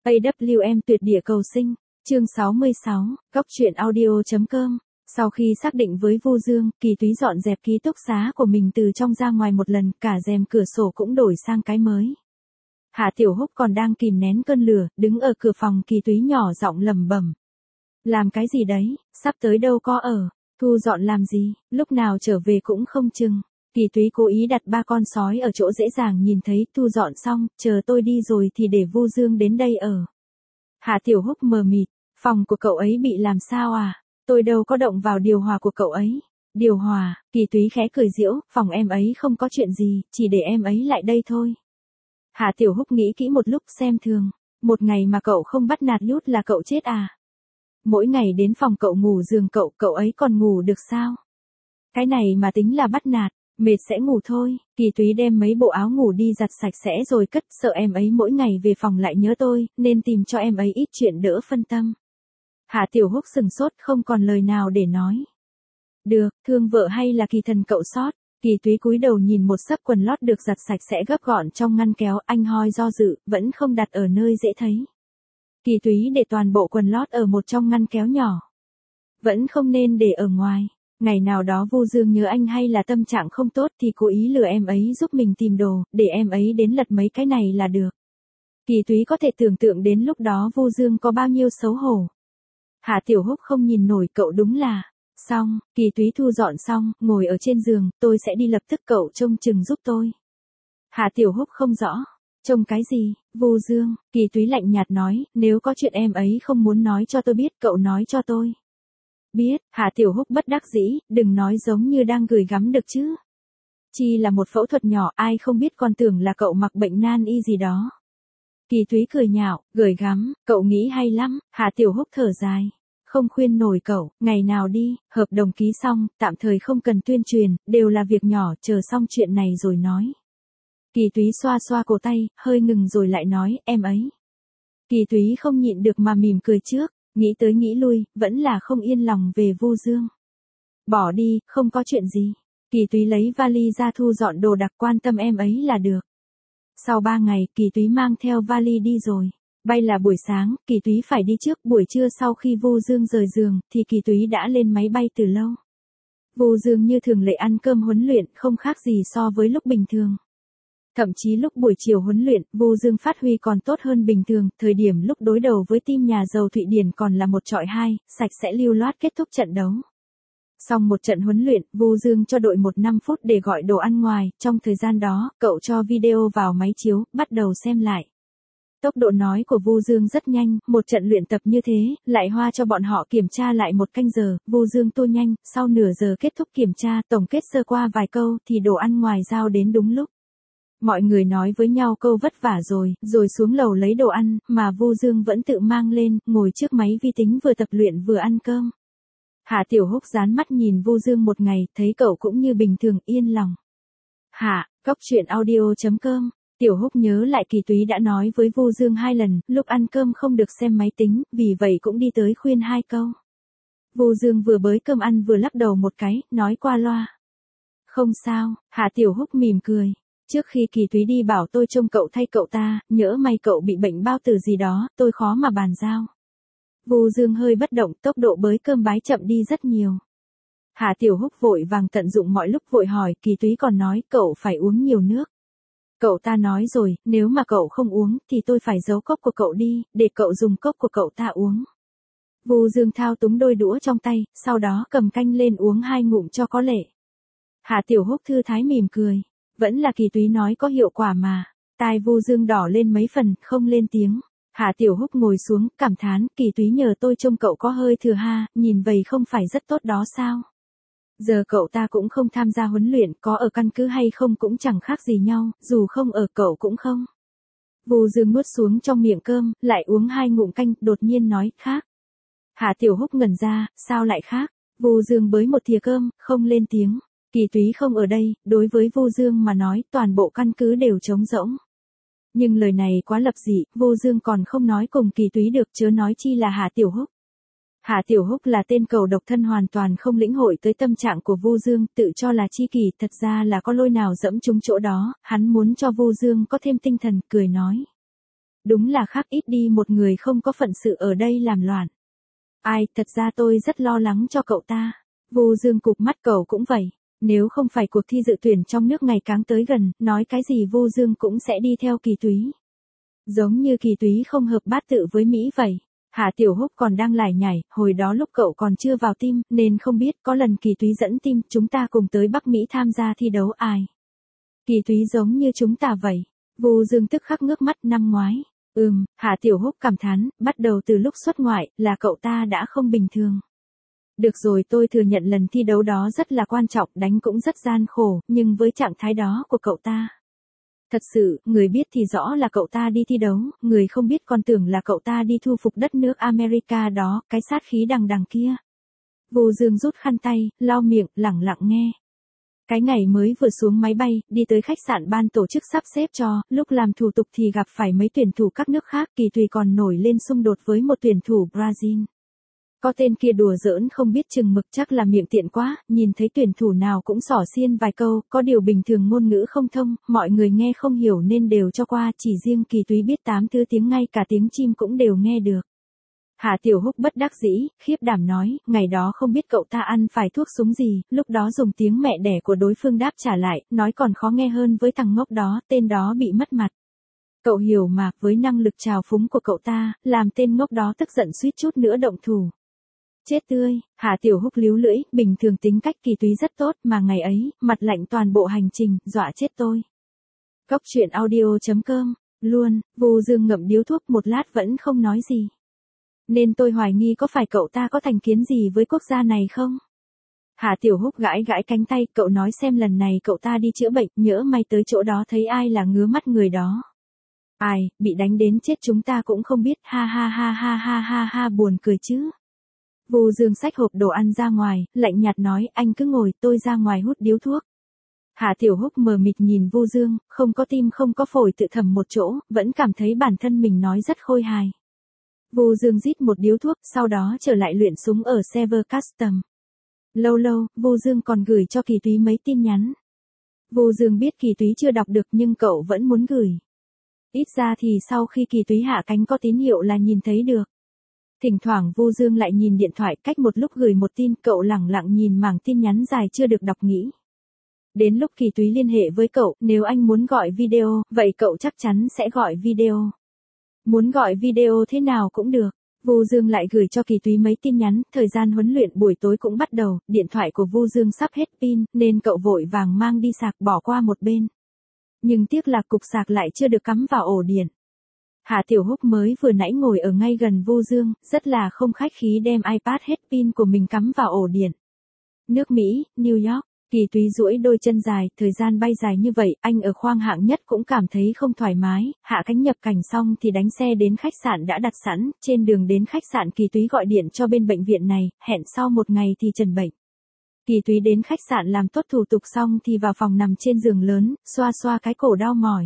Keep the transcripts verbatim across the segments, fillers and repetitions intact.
a vê em tuyệt địa cầu sinh, chương sáu mươi sáu, góc truyện audio.com. Sau khi xác định với Vu Dương, Kỳ Túy dọn dẹp ký túc xá của mình từ trong ra ngoài một lần, cả rèm cửa sổ cũng đổi sang cái mới. Hạ Tiểu Húc còn đang kìm nén cơn lửa, đứng ở cửa phòng Kỳ Túy nhỏ giọng lẩm bẩm. Làm cái gì đấy, sắp tới đâu có ở, thu dọn làm gì, lúc nào trở về cũng không chừng. Kỳ Túy cố ý đặt ba con sói ở chỗ dễ dàng nhìn thấy, thu dọn xong, chờ tôi đi rồi thì để Vu Dương đến đây ở. Hạ Tiểu Húc mờ mịt, phòng của cậu ấy bị làm sao à? Tôi đâu có động vào điều hòa của cậu ấy. Điều hòa, Kỳ Túy khẽ cười giễu, phòng em ấy không có chuyện gì, chỉ để em ấy lại đây thôi. Hạ Tiểu Húc nghĩ kỹ một lúc xem thường, một ngày mà cậu không bắt nạt Nhút là cậu chết à? Mỗi ngày đến phòng cậu ngủ giường cậu, cậu ấy còn ngủ được sao? Cái này mà tính là bắt nạt, mệt sẽ ngủ thôi. Kỳ Túy đem mấy bộ áo ngủ đi giặt sạch sẽ rồi cất, sợ em ấy mỗi ngày về phòng lại nhớ tôi, nên tìm cho em ấy ít chuyện đỡ phân tâm. Hạ Tiểu Húc sừng sốt không còn lời nào để nói. Được, thương vợ hay là Kỳ thần cậu sót? Kỳ Túy cúi đầu nhìn một xấp quần lót được giặt sạch sẽ gấp gọn trong ngăn kéo, anh hoi do dự, vẫn không đặt ở nơi dễ thấy. Kỳ Túy để toàn bộ quần lót ở một trong ngăn kéo nhỏ. Vẫn không nên để ở ngoài. Ngày nào đó Vu Dương nhớ anh hay là tâm trạng không tốt thì cố ý lừa em ấy giúp mình tìm đồ, để em ấy đến lật mấy cái này là được. Kỳ Túy có thể tưởng tượng đến lúc đó Vu Dương có bao nhiêu xấu hổ. Hạ Tiểu Húc không nhìn nổi, cậu đúng là. Xong, Kỳ Túy thu dọn xong, ngồi ở trên giường, tôi sẽ đi lập tức, cậu trông chừng giúp tôi. Hạ Tiểu Húc không rõ. Trông cái gì, Vu Dương? Kỳ Túy lạnh nhạt nói, nếu có chuyện em ấy không muốn nói cho tôi biết, cậu nói cho tôi. Biết. Hạ Tiểu Húc bất đắc dĩ, đừng nói giống như đang gửi gắm được chứ. Chi là một phẫu thuật nhỏ, ai không biết còn tưởng là cậu mặc bệnh nan y gì đó. Kỳ Túy cười nhạo, gửi gắm, cậu nghĩ hay lắm. Hạ Tiểu Húc thở dài. Không khuyên nổi cậu, ngày nào đi, hợp đồng ký xong, tạm thời không cần tuyên truyền, đều là việc nhỏ, chờ xong chuyện này rồi nói. Kỳ Túy xoa xoa cổ tay, hơi ngừng rồi lại nói, em ấy. Kỳ Túy không nhịn được mà mỉm cười trước, nghĩ tới nghĩ lui, vẫn là không yên lòng về Vu Dương. Bỏ đi, không có chuyện gì. Kỳ Túy lấy vali ra thu dọn đồ đạc, quan tâm em ấy là được. Sau ba ngày, Kỳ Túy mang theo vali đi rồi. Bay là buổi sáng, Kỳ Túy phải đi trước, buổi trưa sau khi Vu Dương rời giường, thì Kỳ Túy đã lên máy bay từ lâu. Vu Dương như thường lệ ăn cơm huấn luyện, không khác gì so với lúc bình thường. Thậm chí lúc buổi chiều huấn luyện, Vu Dương phát huy còn tốt hơn bình thường, thời điểm lúc đối đầu với team nhà giàu Thụy Điển còn là một chọi hai, sạch sẽ lưu loát kết thúc trận đấu. Xong một trận huấn luyện, Vu Dương cho đội một năm phút để gọi đồ ăn ngoài, trong thời gian đó, cậu cho video vào máy chiếu, bắt đầu xem lại. Tốc độ nói của Vu Dương rất nhanh, một trận luyện tập như thế, lại hoa cho bọn họ kiểm tra lại một canh giờ, Vu Dương tua nhanh, sau nửa giờ kết thúc kiểm tra, tổng kết sơ qua vài câu thì đồ ăn ngoài giao đến đúng lúc. Mọi người nói với nhau câu vất vả rồi, rồi xuống lầu lấy đồ ăn, mà Vu Dương vẫn tự mang lên, ngồi trước máy vi tính vừa tập luyện vừa ăn cơm. Hạ Tiểu Húc dán mắt nhìn Vu Dương một ngày, thấy cậu cũng như bình thường, yên lòng. Hạ, góc truyện audio.com. Tiểu Húc nhớ lại Kỳ Túy đã nói với Vu Dương hai lần, lúc ăn cơm không được xem máy tính, vì vậy cũng đi tới khuyên hai câu. Vu Dương vừa bới cơm ăn vừa lắc đầu một cái, nói qua loa. Không sao. Hạ Tiểu Húc mỉm cười. Trước khi Kỳ Túy đi bảo tôi trông cậu thay cậu ta, nhỡ may cậu bị bệnh bao tử gì đó, tôi khó mà bàn giao. Vu Dương hơi bất động, tốc độ bới cơm bái chậm đi rất nhiều. Hạ Tiểu Húc vội vàng tận dụng mọi lúc vội hỏi, Kỳ Túy còn nói cậu phải uống nhiều nước. Cậu ta nói rồi, nếu mà cậu không uống, thì tôi phải giấu cốc của cậu đi, để cậu dùng cốc của cậu ta uống. Vu Dương thao túng đôi đũa trong tay, sau đó cầm canh lên uống hai ngụm cho có lệ. Hạ Tiểu Húc thư thái mỉm cười. Vẫn là Kỳ Túy nói có hiệu quả mà. Tai Vu Dương đỏ lên mấy phần, không lên tiếng. Hạ Tiểu Húc ngồi xuống, cảm thán, Kỳ Túy nhờ tôi trông cậu có hơi thừa ha, nhìn vậy không phải rất tốt đó sao? Giờ cậu ta cũng không tham gia huấn luyện, có ở căn cứ hay không cũng chẳng khác gì nhau, dù không ở cậu cũng không. Vu Dương nuốt xuống trong miệng cơm, lại uống hai ngụm canh, đột nhiên nói, khác. Hạ Tiểu Húc ngẩn ra, sao lại khác? Vu Dương bới một thìa cơm, không lên tiếng. Kỳ Túy không ở đây, đối với Vu Dương mà nói, toàn bộ căn cứ đều trống rỗng. Nhưng lời này quá lập dị, Vu Dương còn không nói cùng Kỳ Túy được, chớ nói chi là Hạ Tiểu Húc. Hạ Tiểu Húc là tên cầu độc thân hoàn toàn không lĩnh hội tới tâm trạng của Vu Dương, tự cho là chi kỷ, thật ra là có lôi nào dẫm trúng chỗ đó, hắn muốn cho Vu Dương có thêm tinh thần, cười nói. Đúng là khác ít đi một người không có phận sự ở đây làm loạn. Ai, thật ra tôi rất lo lắng cho cậu ta. Vu Dương cụp mắt, cậu cũng vậy. Nếu không phải cuộc thi dự tuyển trong nước ngày càng tới gần, nói cái gì Vu Dương cũng sẽ đi theo Kỳ Túy. Giống như Kỳ Túy không hợp bát tự với Mỹ vậy. Hạ Tiểu Húc còn đang lải nhải, hồi đó lúc cậu còn chưa vào team, nên không biết, có lần Kỳ Túy dẫn team, chúng ta cùng tới Bắc Mỹ tham gia thi đấu ai. Kỳ Túy giống như chúng ta vậy. Vu Dương tức khắc ngước mắt, năm ngoái. Ừm, Hạ Tiểu Húc cảm thán, bắt đầu từ lúc xuất ngoại, là cậu ta đã không bình thường. Được rồi, tôi thừa nhận lần thi đấu đó rất là quan trọng, đánh cũng rất gian khổ, nhưng với trạng thái đó của cậu ta. Thật sự, người biết thì rõ là cậu ta đi thi đấu, người không biết còn tưởng là cậu ta đi thu phục đất nước America đó, cái sát khí đằng đằng kia. Vu Dương rút khăn tay, lau miệng, lẳng lặng nghe. Cái ngày mới vừa xuống máy bay, đi tới khách sạn ban tổ chức sắp xếp cho, lúc làm thủ tục thì gặp phải mấy tuyển thủ các nước khác, Kỳ Tùy còn nổi lên xung đột với một tuyển thủ Brazil. Có tên kia đùa giỡn không biết chừng mực, chắc là miệng tiện quá, nhìn thấy tuyển thủ nào cũng xỏ xiên vài câu, có điều bình thường ngôn ngữ không thông, mọi người nghe không hiểu nên đều cho qua, chỉ riêng Kỳ Túy biết tám thứ tiếng, ngay cả tiếng chim cũng đều nghe được. Hạ Tiểu Húc bất đắc dĩ, khiếp đảm nói, ngày đó không biết cậu ta ăn phải thuốc súng gì, lúc đó dùng tiếng mẹ đẻ của đối phương đáp trả lại, nói còn khó nghe hơn với thằng ngốc đó, tên đó bị mất mặt. Cậu hiểu mà, với năng lực trào phúng của cậu ta, làm tên ngốc đó tức giận suýt chút nữa động thủ. Chết tươi, Hạ Tiểu Húc líu lưỡi, bình thường tính cách Kỳ Túy rất tốt mà ngày ấy, mặt lạnh toàn bộ hành trình, dọa chết tôi. Cốc truyện audio chấm com, luôn, Vu Dương ngậm điếu thuốc một lát vẫn không nói gì. Nên tôi hoài nghi có phải cậu ta có thành kiến gì với quốc gia này không? Hạ Tiểu Húc gãi gãi cánh tay, cậu nói xem lần này cậu ta đi chữa bệnh, nhỡ may tới chỗ đó thấy ai là ngứa mắt người đó. Ai, bị đánh đến chết chúng ta cũng không biết, ha ha ha ha ha ha ha, buồn cười chứ. Vu Dương xách hộp đồ ăn ra ngoài, lạnh nhạt nói, anh cứ ngồi, tôi ra ngoài hút điếu thuốc. Hạ Tiểu Húc mờ mịt nhìn Vu Dương, không có tim không có phổi, tự thầm một chỗ, vẫn cảm thấy bản thân mình nói rất khôi hài. Vu Dương rít một điếu thuốc, sau đó trở lại luyện súng ở server custom. Lâu lâu, Vu Dương còn gửi cho Kỳ Túy mấy tin nhắn. Vu Dương biết Kỳ Túy chưa đọc được nhưng cậu vẫn muốn gửi. Ít ra thì sau khi Kỳ Túy hạ cánh có tín hiệu là nhìn thấy được. Thỉnh thoảng Vu Dương lại nhìn điện thoại, cách một lúc gửi một tin, cậu lẳng lặng nhìn mảng tin nhắn dài chưa được đọc nghĩ. Đến lúc Kỳ Túy liên hệ với cậu, nếu anh muốn gọi video, vậy cậu chắc chắn sẽ gọi video. Muốn gọi video thế nào cũng được. Vu Dương lại gửi cho Kỳ Túy mấy tin nhắn, thời gian huấn luyện buổi tối cũng bắt đầu, điện thoại của Vu Dương sắp hết pin, nên cậu vội vàng mang đi sạc bỏ qua một bên. Nhưng tiếc là cục sạc lại chưa được cắm vào ổ điện. Hạ Tiểu Húc mới vừa nãy ngồi ở ngay gần Vu Dương, rất là không khách khí đem iPad hết pin của mình cắm vào ổ điện. Nước Mỹ, New York, Kỳ Túy duỗi đôi chân dài, thời gian bay dài như vậy, anh ở khoang hạng nhất cũng cảm thấy không thoải mái, hạ cánh nhập cảnh xong thì đánh xe đến khách sạn đã đặt sẵn, trên đường đến khách sạn Kỳ Túy gọi điện cho bên bệnh viện này, hẹn sau một ngày thì trần bệnh. Kỳ Túy đến khách sạn làm tốt thủ tục xong thì vào phòng nằm trên giường lớn, xoa xoa cái cổ đau mỏi.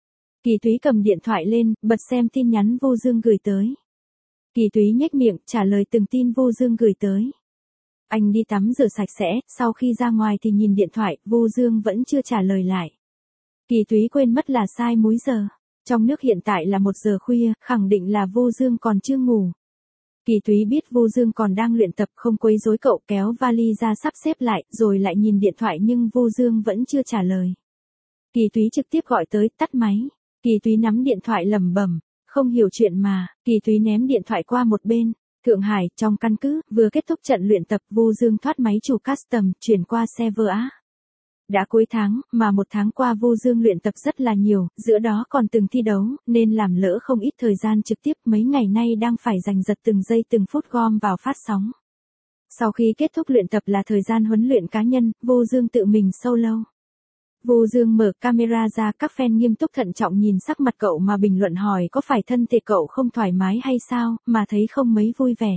Kỳ Túy cầm điện thoại lên, bật xem tin nhắn Vu Dương gửi tới. Kỳ Túy nhếch miệng, trả lời từng tin Vu Dương gửi tới. Anh đi tắm rửa sạch sẽ, sau khi ra ngoài thì nhìn điện thoại, Vu Dương vẫn chưa trả lời lại. Kỳ Túy quên mất là sai múi giờ. Trong nước hiện tại là một giờ khuya, khẳng định là Vu Dương còn chưa ngủ. Kỳ Túy biết Vu Dương còn đang luyện tập, không quấy rối cậu, kéo vali ra sắp xếp lại, rồi lại nhìn điện thoại nhưng Vu Dương vẫn chưa trả lời. Kỳ Túy trực tiếp gọi tới, tắt máy. Kỳ Túy nắm điện thoại lẩm bẩm, không hiểu chuyện mà. Kỳ Túy ném điện thoại qua một bên. Thượng Hải, trong căn cứ, vừa kết thúc trận luyện tập, Vu Dương thoát máy chủ custom, chuyển qua server A. Đã cuối tháng, mà một tháng qua Vu Dương luyện tập rất là nhiều, giữa đó còn từng thi đấu, nên làm lỡ không ít thời gian trực tiếp, mấy ngày nay đang phải giành giật từng giây từng phút gom vào phát sóng. Sau khi kết thúc luyện tập là thời gian huấn luyện cá nhân, Vu Dương tự mình solo. Vu Dương mở camera ra, các fan nghiêm túc thận trọng nhìn sắc mặt cậu mà bình luận hỏi có phải thân thể cậu không thoải mái hay sao, mà thấy không mấy vui vẻ.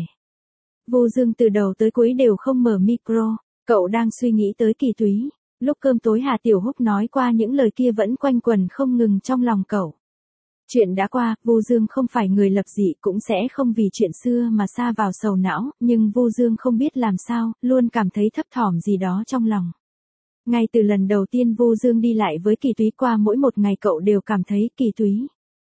Vu Dương từ đầu tới cuối đều không mở micro, cậu đang suy nghĩ tới Kỳ Túy. Lúc cơm tối Hạ Tiểu Húc nói qua những lời kia vẫn quanh quẩn không ngừng trong lòng cậu. Chuyện đã qua, Vu Dương không phải người lập dị, cũng sẽ không vì chuyện xưa mà sa vào sầu não, nhưng Vu Dương không biết làm sao, luôn cảm thấy thấp thỏm gì đó trong lòng. Ngay từ lần đầu tiên Vu Dương đi lại với Kỳ Túy, qua mỗi một ngày cậu đều cảm thấy Kỳ Túy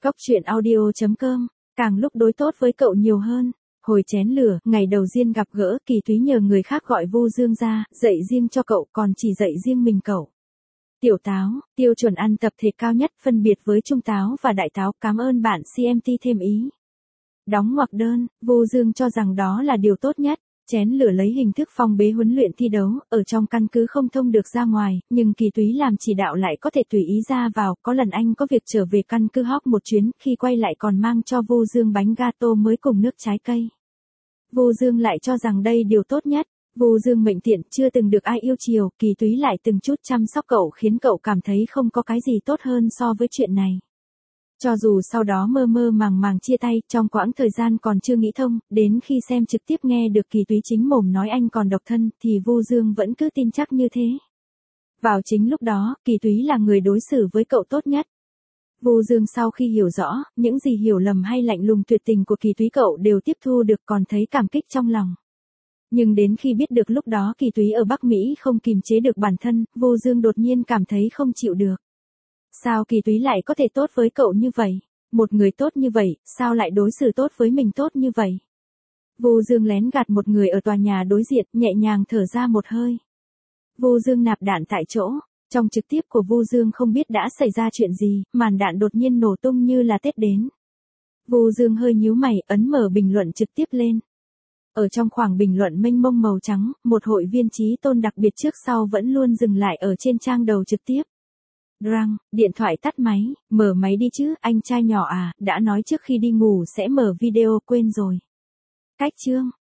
Góc truyện audio.com, càng lúc đối tốt với cậu nhiều hơn. Hồi chén lửa, ngày đầu tiên gặp gỡ, Kỳ Túy nhờ người khác gọi Vu Dương ra, dạy riêng cho cậu, còn chỉ dạy riêng mình cậu. Tiểu táo, tiêu chuẩn ăn tập thể cao nhất, phân biệt với trung táo và đại táo, cảm ơn bạn xê em tê thêm ý. Đóng ngoặc đơn, Vu Dương cho rằng đó là điều tốt nhất. Chén lửa lấy hình thức phong bế huấn luyện thi đấu, ở trong căn cứ không thông được ra ngoài, nhưng Kỳ Túy làm chỉ đạo lại có thể tùy ý ra vào, có lần anh có việc trở về căn cứ hóc một chuyến, khi quay lại còn mang cho Vu Dương bánh gato mới cùng nước trái cây. Vu Dương lại cho rằng đây điều tốt nhất. Vu Dương mệnh tiện, chưa từng được ai yêu chiều, Kỳ Túy lại từng chút chăm sóc cậu khiến cậu cảm thấy không có cái gì tốt hơn so với chuyện này. Cho dù sau đó mơ mơ màng màng chia tay, trong quãng thời gian còn chưa nghĩ thông, đến khi xem trực tiếp nghe được Kỳ Túy chính mồm nói anh còn độc thân, thì Vu Dương vẫn cứ tin chắc như thế. Vào chính lúc đó, Kỳ Túy là người đối xử với cậu tốt nhất. Vu Dương sau khi hiểu rõ, những gì hiểu lầm hay lạnh lùng tuyệt tình của Kỳ Túy cậu đều tiếp thu được, còn thấy cảm kích trong lòng. Nhưng đến khi biết được lúc đó Kỳ Túy ở Bắc Mỹ không kìm chế được bản thân, Vu Dương đột nhiên cảm thấy không chịu được. Sao Kỳ Túy lại có thể tốt với cậu như vậy? Một người tốt như vậy, sao lại đối xử tốt với mình tốt như vậy? Vu Dương lén gạt một người ở tòa nhà đối diện, nhẹ nhàng thở ra một hơi. Vu Dương nạp đạn tại chỗ. Trong trực tiếp của Vu Dương không biết đã xảy ra chuyện gì, màn đạn đột nhiên nổ tung như là Tết đến. Vu Dương hơi nhíu mày, ấn mở bình luận trực tiếp lên. Ở trong khoảng bình luận mênh mông màu trắng, một hội viên chí tôn đặc biệt trước sau vẫn luôn dừng lại ở trên trang đầu trực tiếp. Răng, điện thoại tắt máy, mở máy đi chứ, anh trai nhỏ à, đã nói trước khi đi ngủ sẽ mở video, quên rồi. Cách chương.